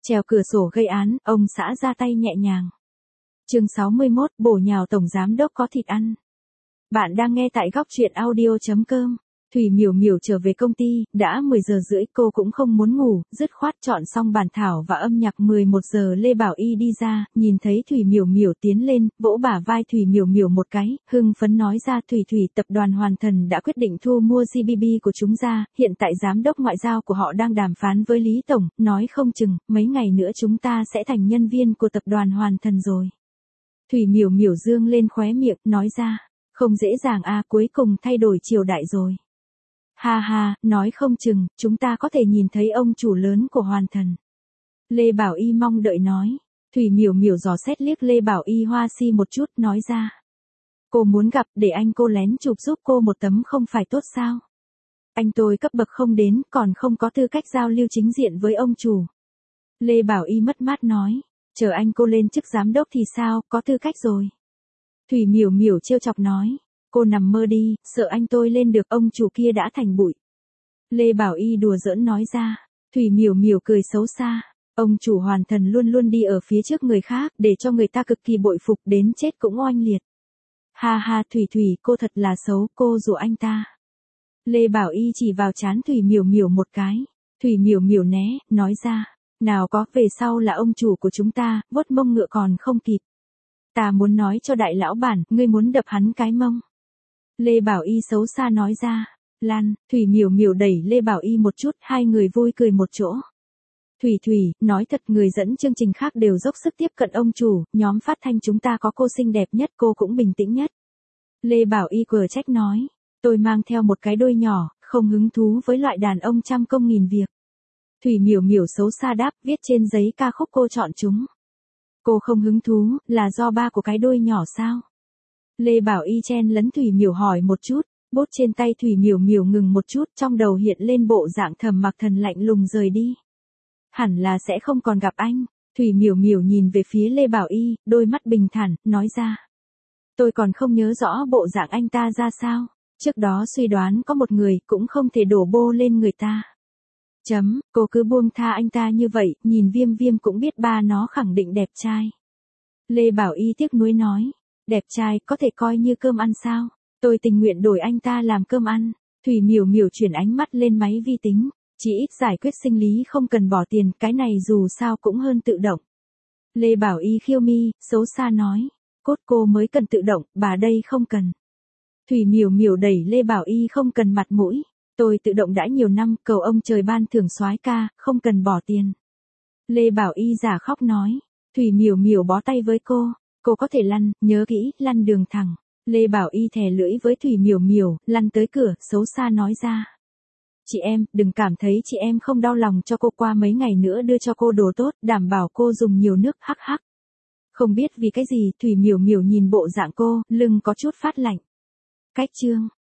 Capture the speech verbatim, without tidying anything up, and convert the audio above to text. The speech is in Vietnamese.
Trèo cửa sổ gây án, ông xã ra tay nhẹ nhàng. Chương sáu mươi mốt, bổ nhào tổng giám đốc có thịt ăn. Bạn đang nghe tại góc truyện audio chấm com. Thủy Miểu Miểu trở về công ty, đã mười giờ rưỡi, cô cũng không muốn ngủ, dứt khoát chọn xong bản thảo và âm nhạc. Mười một giờ Lê Bảo Y đi ra, nhìn thấy Thủy Miểu Miểu tiến lên, vỗ bả vai Thủy Miểu Miểu một cái, hưng phấn nói ra: Thủy Thủy, tập đoàn Hoàn Thần đã quyết định thu mua giê bê bê của chúng ra, hiện tại giám đốc ngoại giao của họ đang đàm phán với Lý Tổng, nói không chừng, mấy ngày nữa chúng ta sẽ thành nhân viên của tập đoàn Hoàn Thần rồi. Thủy Miểu Miểu dương lên khóe miệng, nói ra: không dễ dàng à, cuối cùng thay đổi triều đại rồi. Ha ha, nói không chừng, chúng ta có thể nhìn thấy ông chủ lớn của Hoàn Thần. Lê Bảo Y mong đợi nói. Thủy Miểu Miểu dò xét liếc Lê Bảo Y hoa si một chút, nói ra: cô muốn gặp, để anh cô lén chụp giúp cô một tấm không phải tốt sao? Anh tôi cấp bậc không đến, còn không có tư cách giao lưu chính diện với ông chủ. Lê Bảo Y mất mát nói. Chờ anh cô lên chức giám đốc thì sao, có tư cách rồi. Thủy Miểu Miểu trêu chọc nói. Cô nằm mơ đi, sợ anh tôi lên được, ông chủ kia đã thành bụi. Lê Bảo Y đùa giỡn nói ra. Thủy Miểu Miểu cười xấu xa. Ông chủ Hoàn Thần luôn luôn đi ở phía trước người khác, để cho người ta cực kỳ bội phục, đến chết cũng oanh liệt. Ha ha, Thủy Thủy, cô thật là xấu, cô rủ anh ta. Lê Bảo Y chỉ vào trán Thủy Miểu Miểu một cái. Thủy Miểu Miểu né, nói ra. Nào có, về sau là ông chủ của chúng ta, vuốt mông ngựa còn không kịp. Ta muốn nói cho đại lão bản, ngươi muốn đập hắn cái mông. Lê Bảo Y xấu xa nói ra. Lan, Thủy Miểu Miểu đẩy Lê Bảo Y một chút, hai người vui cười một chỗ. Thủy Thủy, nói thật, người dẫn chương trình khác đều dốc sức tiếp cận ông chủ, nhóm phát thanh chúng ta có cô xinh đẹp nhất, cô cũng bình tĩnh nhất. Lê Bảo Y quở trách nói. Tôi mang theo một cái đôi nhỏ, không hứng thú với loại đàn ông trăm công nghìn việc. Thủy Miểu Miểu xấu xa đáp, viết trên giấy ca khúc cô chọn chúng. Cô không hứng thú, là do ba của cái đôi nhỏ sao? Lê Bảo Y chen lấn Thủy Miểu hỏi một chút, bút trên tay Thủy Miểu Miểu ngừng một chút, trong đầu hiện lên bộ dạng Thẩm Mặc Thần lạnh lùng rời đi. Hẳn là sẽ không còn gặp anh. Thủy Miểu Miểu nhìn về phía Lê Bảo Y, đôi mắt bình thản, nói ra. Tôi còn không nhớ rõ bộ dạng anh ta ra sao. Trước đó suy đoán có một người, cũng không thể đổ bô lên người ta. Chấm, cô cứ buông tha anh ta như vậy, nhìn Viêm Viêm cũng biết ba nó khẳng định đẹp trai. Lê Bảo Y tiếc nuối nói. Đẹp trai, có thể coi như cơm ăn sao? Tôi tình nguyện đổi anh ta làm cơm ăn. Thủy Miểu Miểu chuyển ánh mắt lên máy vi tính. Chỉ ít giải quyết sinh lý không cần bỏ tiền, cái này dù sao cũng hơn tự động. Lê Bảo Y khiêu mi, xấu xa nói. Cốt cô mới cần tự động, bà đây không cần. Thủy Miểu Miểu đẩy Lê Bảo Y không cần mặt mũi. Tôi tự động đã nhiều năm, cầu ông trời ban thưởng soái ca, không cần bỏ tiền. Lê Bảo Y giả khóc nói. Thủy Miểu Miểu bó tay với cô. Cô có thể lăn, nhớ kỹ, lăn đường thẳng. Lê Bảo Y thè lưỡi với Thủy Miểu Miểu, lăn tới cửa, xấu xa nói ra. Chị em, đừng cảm thấy chị em không đau lòng cho cô, qua mấy ngày nữa đưa cho cô đồ tốt, đảm bảo cô dùng nhiều nước, hắc hắc. Không biết vì cái gì, Thủy Miểu Miểu nhìn bộ dạng cô, lưng có chút phát lạnh. Cách chương.